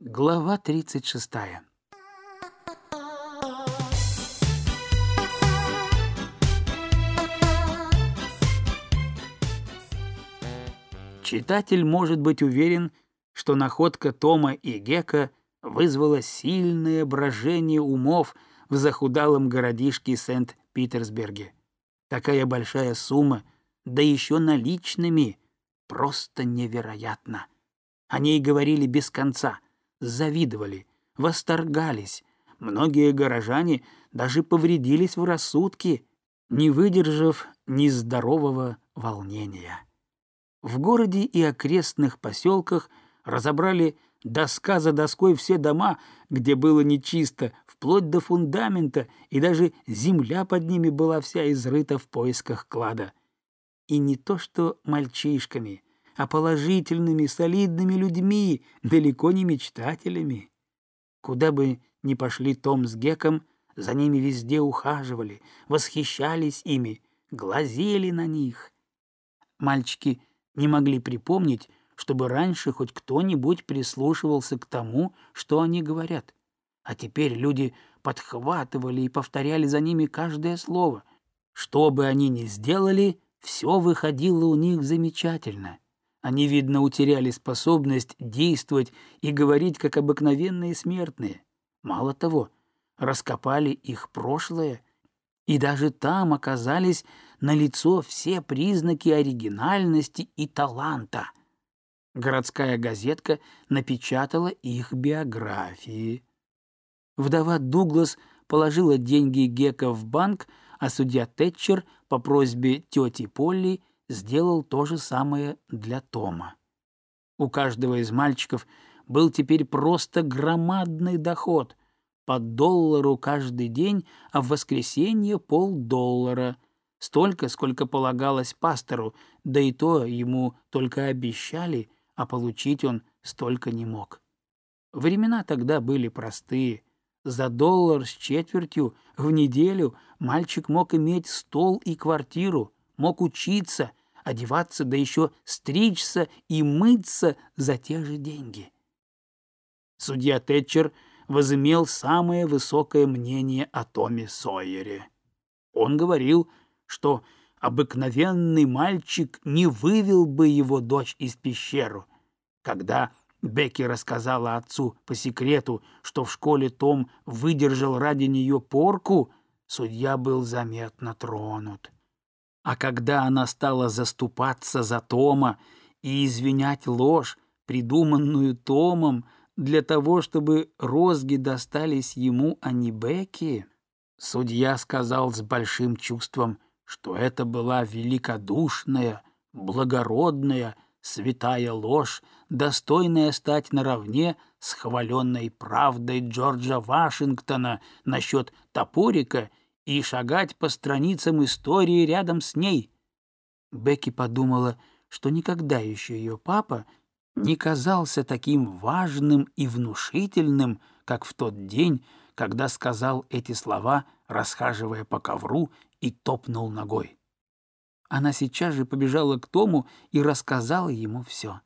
Глава 36. Читатель может быть уверен, что находка Тома и Гека вызвала сильное брожение умов в захудалом городишке Сент-Питерсберге. Такая большая сумма, да еще наличными, просто невероятно. О ней говорили без конца, завидовали, восторгались. Многие горожане даже повредились в рассудке, не выдержав нездорового волнения. В городе и окрестных поселках разобрали доска за доской все дома, где было нечисто, вплоть до фундамента, и даже земля под ними была вся изрыта в поисках клада. И не то что мальчишками, а положительными, солидными людьми, далеко не мечтателями. Куда бы ни пошли Том с Геком, за ними везде ухаживали, восхищались ими, глазели на них. Мальчики не могли припомнить, чтобы раньше хоть кто-нибудь прислушивался к тому, что они говорят. А теперь люди подхватывали и повторяли за ними каждое слово. Что бы они ни сделали, все выходило у них замечательно. Они, видно, утеряли способность действовать и говорить, как обыкновенные смертные. Мало того, раскопали их прошлое, и даже там оказались налицо все признаки оригинальности и таланта. Городская газетка напечатала их биографии. Вдова Дуглас положила деньги Гека в банк, а судья Тэтчер по просьбе тети Полли сделал то же самое для Тома. У каждого из мальчиков был теперь просто громадный доход — по $1 каждый день, а в воскресенье $0,5. Столько, сколько полагалось пастору, да и то ему только обещали, а получить он столько не мог. Времена тогда были простые. За $1.25 в неделю мальчик мог иметь стол и квартиру, мог учиться, одеваться, да еще стричься и мыться за те же деньги. Судья Тэтчер возымел самое высокое мнение о Томе Сойере. Он говорил, что обыкновенный мальчик не вывел бы его дочь из пещеры. Когда Бекки рассказала отцу по секрету, что в школе Том выдержал ради нее порку, судья был заметно тронут. А когда она стала заступаться за Тома и извинять ложь, придуманную Томом, для того, чтобы розги достались ему, а не Бекки, судья сказал с большим чувством, что это была великодушная, благородная, святая ложь, достойная стать наравне с хваленной правдой Джорджа Вашингтона насчет топорика и шагать по страницам истории рядом с ней. Бекки подумала, что никогда еще ее папа не казался таким важным и внушительным, как в тот день, когда сказал эти слова, расхаживая по ковру, и топнул ногой. Она сейчас же побежала к Тому и рассказала ему все.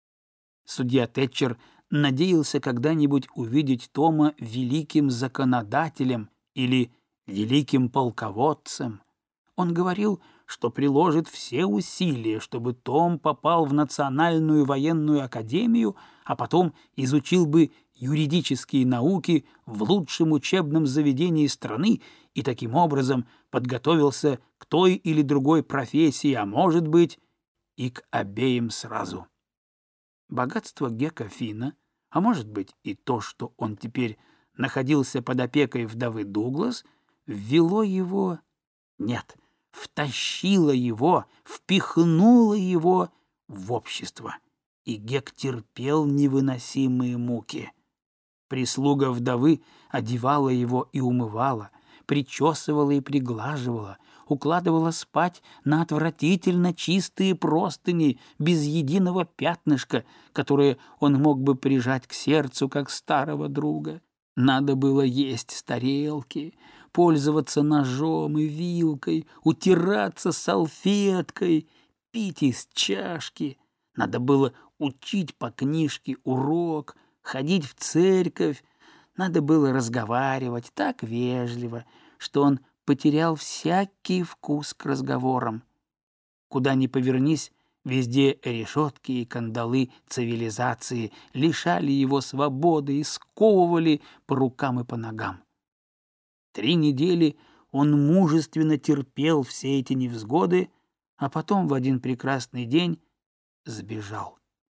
Судья Тэтчер надеялся когда-нибудь увидеть Тома великим законодателем или великим полководцем. Он говорил, что приложит все усилия, чтобы Том попал в Национальную военную академию, а потом изучил бы юридические науки в лучшем учебном заведении страны и таким образом подготовился к той или другой профессии, а может быть и к обеим сразу. Богатство Гека Финна, а может быть и то, что он теперь находился под опекой вдовы Дуглас, ввело его... Нет, втащила его, впихнула его в общество, и Гек терпел невыносимые муки. Прислуга вдовы одевала его и умывала, причесывала и приглаживала, укладывала спать на отвратительно чистые простыни без единого пятнышка, которое он мог бы прижать к сердцу, как старого друга. Надо было есть с тарелки, пользоваться ножом и вилкой, утираться салфеткой, пить из чашки. Надо было учить по книжке урок, ходить в церковь, надо было разговаривать так вежливо, что он потерял всякий вкус к разговорам. Куда ни повернись, везде решетки и кандалы цивилизации лишали его свободы и сковывали по рукам и по ногам. 3 недели он мужественно терпел все эти невзгоды, а потом в один прекрасный день сбежал.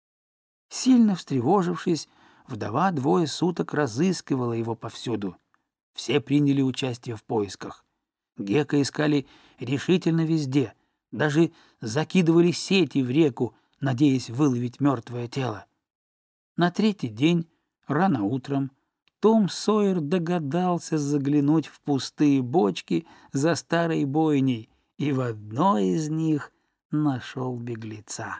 Сильно встревожившись, вдова 2 суток разыскивала его повсюду. Все приняли участие в поисках. Гека искали решительно везде, даже закидывали сети в реку, надеясь выловить мертвое тело. На 3-й день, рано утром, Том Сойер догадался заглянуть в пустые бочки за старой бойней и в одной из них нашел беглеца.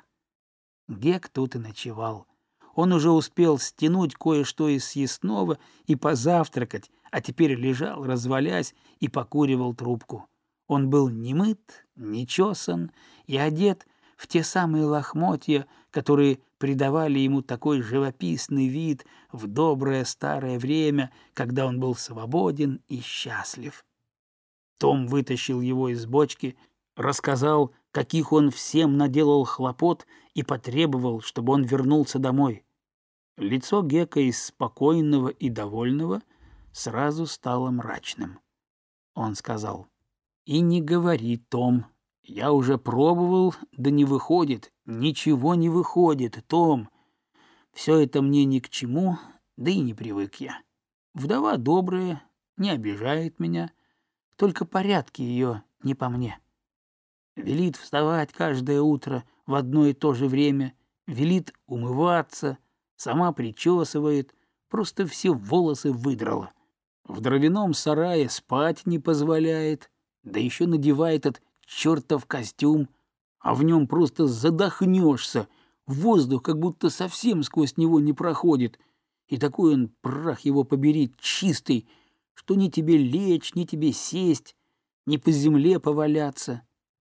Гек тут и ночевал. Он уже успел стянуть кое-что из съестного и позавтракать, а теперь лежал, развалясь, и покуривал трубку. Он был не мыт, не чесан и одет в те самые лохмотья, которые придавали ему такой живописный вид в доброе старое время, когда он был свободен и счастлив. Том вытащил его из бочки, рассказал, каких он всем наделал хлопот, и потребовал, чтобы он вернулся домой. Лицо Гека из спокойного и довольного сразу стало мрачным. Он сказал: «И не говори, Том, я уже пробовал, да не выходит, ничего не выходит, Том. Все это мне ни к чему, да и не привык я. Вдова добрая, не обижает меня, только порядки ее не по мне. Велит вставать каждое утро в одно и то же время, велит умываться, сама причесывает, просто все волосы выдрала. В дровяном сарае спать не позволяет, да еще надевает этот чертов костюм, а в нем просто задохнешься, воздух как будто совсем сквозь него не проходит, и такой он, прах его побери, чистый, что ни тебе лечь, ни тебе сесть, ни по земле поваляться.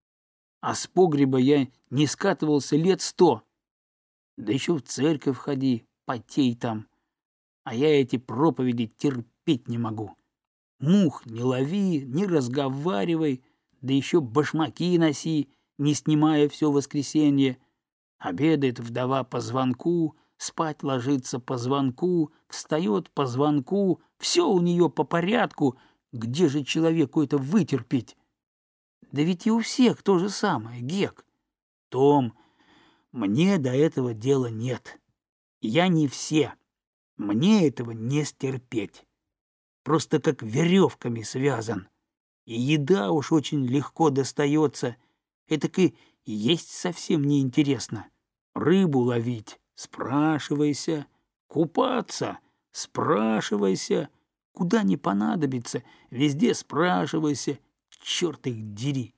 А с погреба я не скатывался 100 лет. Да еще в церковь ходи, потей там. А я эти проповеди терпеть не могу. Мух не лови, не разговаривай, да еще башмаки носи, не снимая все воскресенье. Обедает вдова по звонку, спать ложится по звонку, встает по звонку, все у нее по порядку. Где же человеку это вытерпеть? Да ведь и у всех то же самое, Гек. Том, мне до этого дела нет. Я не все. Мне этого не стерпеть. Просто как веревками связан. И еда уж очень легко достается. Этак и есть совсем неинтересно. Рыбу ловить — спрашивайся. Купаться — спрашивайся. Куда не понадобится, везде спрашивайся. Черт их дери.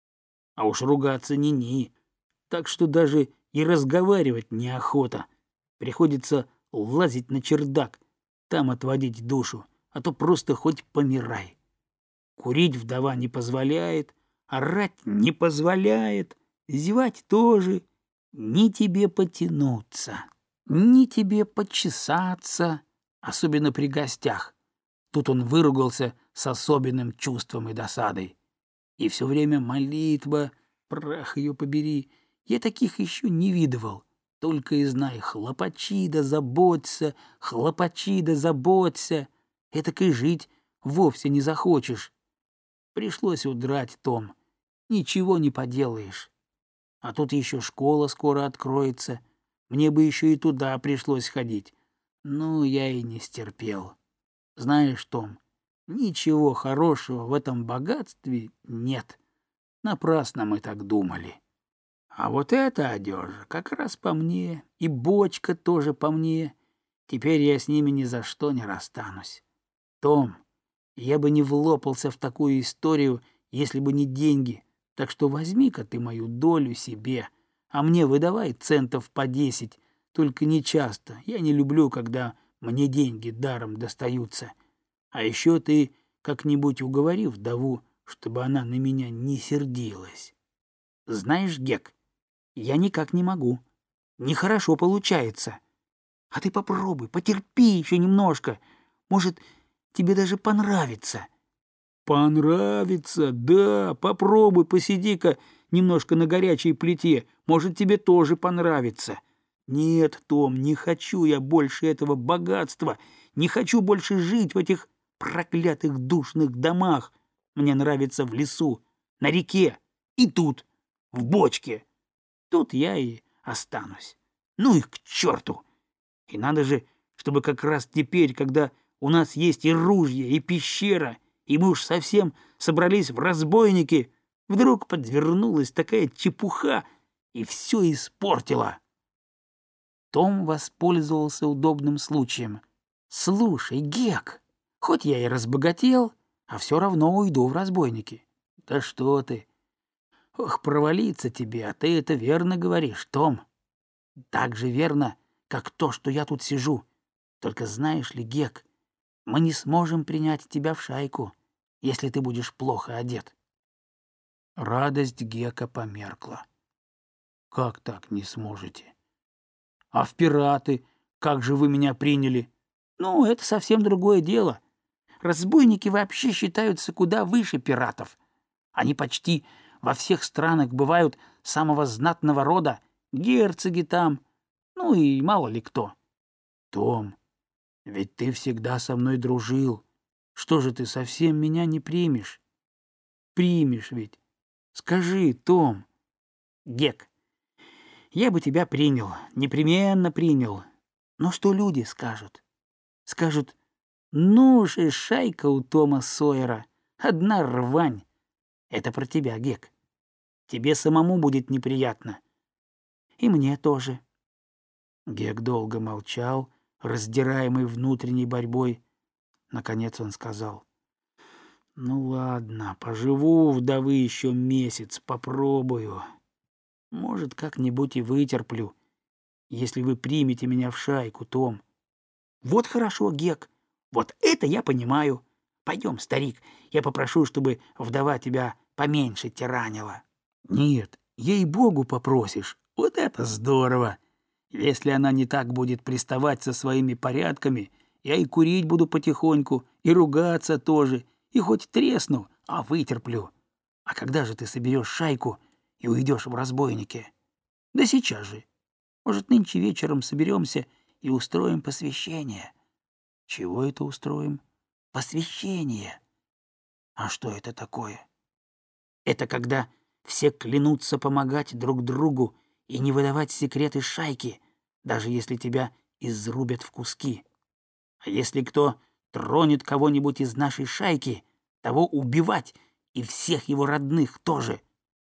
А уж ругаться ни-ни. Так что даже и разговаривать неохота. Приходится лазить на чердак, там отводить душу, а то просто хоть помирай. Курить вдова не позволяет, орать не позволяет, зевать тоже. Ни тебе потянуться, ни тебе почесаться, особенно при гостях. Тут он выругался с особенным чувством и досадой. И все время молитва, прах ее побери, я таких еще не видывал. Только и знай, хлопачи да заботься, хлопачи да заботься. Этак и жить вовсе не захочешь. Пришлось удрать, Том. Ничего не поделаешь. А тут еще школа скоро откроется. Мне бы еще и туда пришлось ходить. Ну, я и не стерпел. Знаешь, Том, ничего хорошего в этом богатстве нет. Напрасно мы так думали. А вот эта одежа как раз по мне, и бочка тоже по мне. Теперь я с ними ни за что не расстанусь. Том, я бы не влопался в такую историю, если бы не деньги. Так что возьми-ка ты мою долю себе, а мне выдавай центов по 10, только не часто. Я не люблю, когда мне деньги даром достаются. А еще ты как-нибудь уговори вдову, чтобы она на меня не сердилась. Знаешь, Гек, я никак не могу. Нехорошо получается. А ты попробуй, потерпи еще немножко. Может, тебе даже понравится». «Понравится, да, попробуй, посиди-ка немножко на горячей плите, может, тебе тоже понравится». «Нет, Том, не хочу я больше этого богатства, не хочу больше жить в этих проклятых душных домах. Мне нравится в лесу, на реке и тут, в бочке. Тут я и останусь. Ну их к черту! И надо же, чтобы как раз теперь, когда у нас есть и ружья, и пещера, и мы уж совсем собрались в разбойники, вдруг подвернулась такая чепуха и все испортила». Том воспользовался удобным случаем. «Слушай, Гек, хоть я и разбогател, а все равно уйду в разбойники». «Да что ты! Ох, провалиться тебе, а ты это верно говоришь, Том. Так же верно, как то, что я тут сижу. Только знаешь ли, Гек, мы не сможем принять тебя в шайку, если ты будешь плохо одет». Радость Гека померкла. «Как так не сможете? А в пираты как же вы меня приняли?» «Ну, это совсем другое дело. Разбойники вообще считаются куда выше пиратов. Они почти во всех странах бывают самого знатного рода, герцоги там, ну и мало ли кто». «Том, ведь ты всегда со мной дружил. Что же ты совсем меня не примешь?» «Примешь ведь. Скажи, Том». «Гек, я бы тебя принял, непременно принял. Но что люди скажут? Скажут: ну же, шайка у Тома Сойера, одна рвань. Это про тебя, Гек. Тебе самому будет неприятно. И мне тоже». Гек долго молчал, раздираемый внутренней борьбой. Наконец он сказал: «Ну ладно, поживу у вдовы еще месяц, попробую. Может, как-нибудь и вытерплю, если вы примете меня в шайку, Том». «Вот хорошо, Гек, вот это я понимаю. Пойдем, старик, я попрошу, чтобы вдова тебя поменьше тиранила». «Нет, ей-богу попросишь, вот это здорово. Если она не так будет приставать со своими порядками, я и курить буду потихоньку, и ругаться тоже, и хоть тресну, а вытерплю. А когда же ты соберешь шайку и уйдешь в разбойники?» «Да сейчас же. Может, нынче вечером соберемся и устроим посвящение». «Чего это устроим?» «Посвящение». «А что это такое?» «Это когда все клянутся помогать друг другу и не выдавать секреты шайки, даже если тебя изрубят в куски. А если кто тронет кого-нибудь из нашей шайки, того убивать и всех его родных тоже».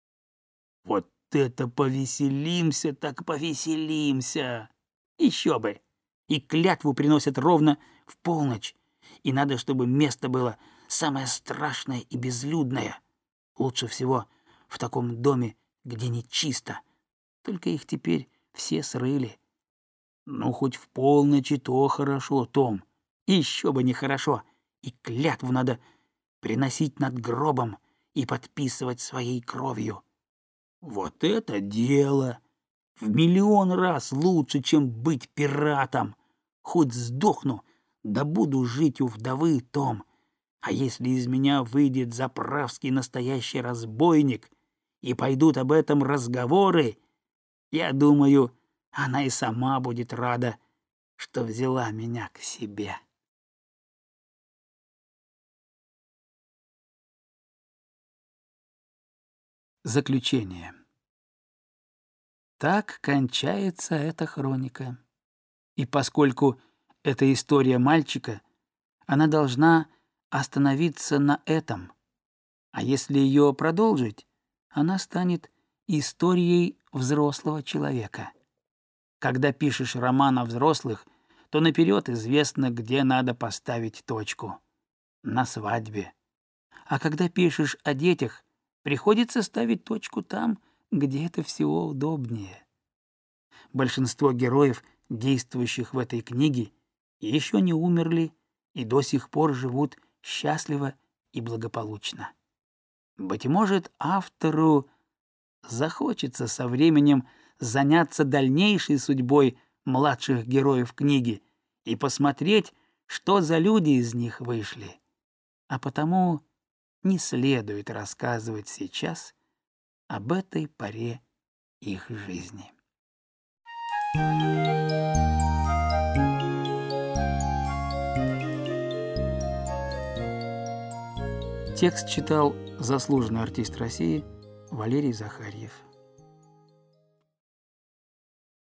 «Вот это повеселимся, так повеселимся!» «Еще бы! И клятву приносят ровно в полночь. И надо, чтобы место было самое страшное и безлюдное. Лучше всего в таком доме, где не чисто. Только их теперь все срыли». «Ну, хоть в полночь и то хорошо, Том. Еще бы нехорошо. И клятву надо приносить над гробом и подписывать своей кровью». «Вот это дело! В миллион раз лучше, чем быть пиратом. Хоть сдохну, да буду жить у вдовы, Том. А если из меня выйдет заправский настоящий разбойник и пойдут об этом разговоры, я думаю, она и сама будет рада, что взяла меня к себе». Заключение. Так кончается эта хроника. И поскольку это история мальчика, она должна остановиться на этом. А если ее продолжить, она станет историей взрослого человека. Когда пишешь роман о взрослых, то наперед известно, где надо поставить точку. На свадьбе. А когда пишешь о детях, приходится ставить точку там, где это всего удобнее. Большинство героев, действующих в этой книге, еще не умерли и до сих пор живут счастливо и благополучно. Быть может, автору захочется со временем заняться дальнейшей судьбой младших героев книги и посмотреть, что за люди из них вышли. А потому не следует рассказывать сейчас об этой поре их жизни. Текст читал заслуженный артист России Валерий Захарьев.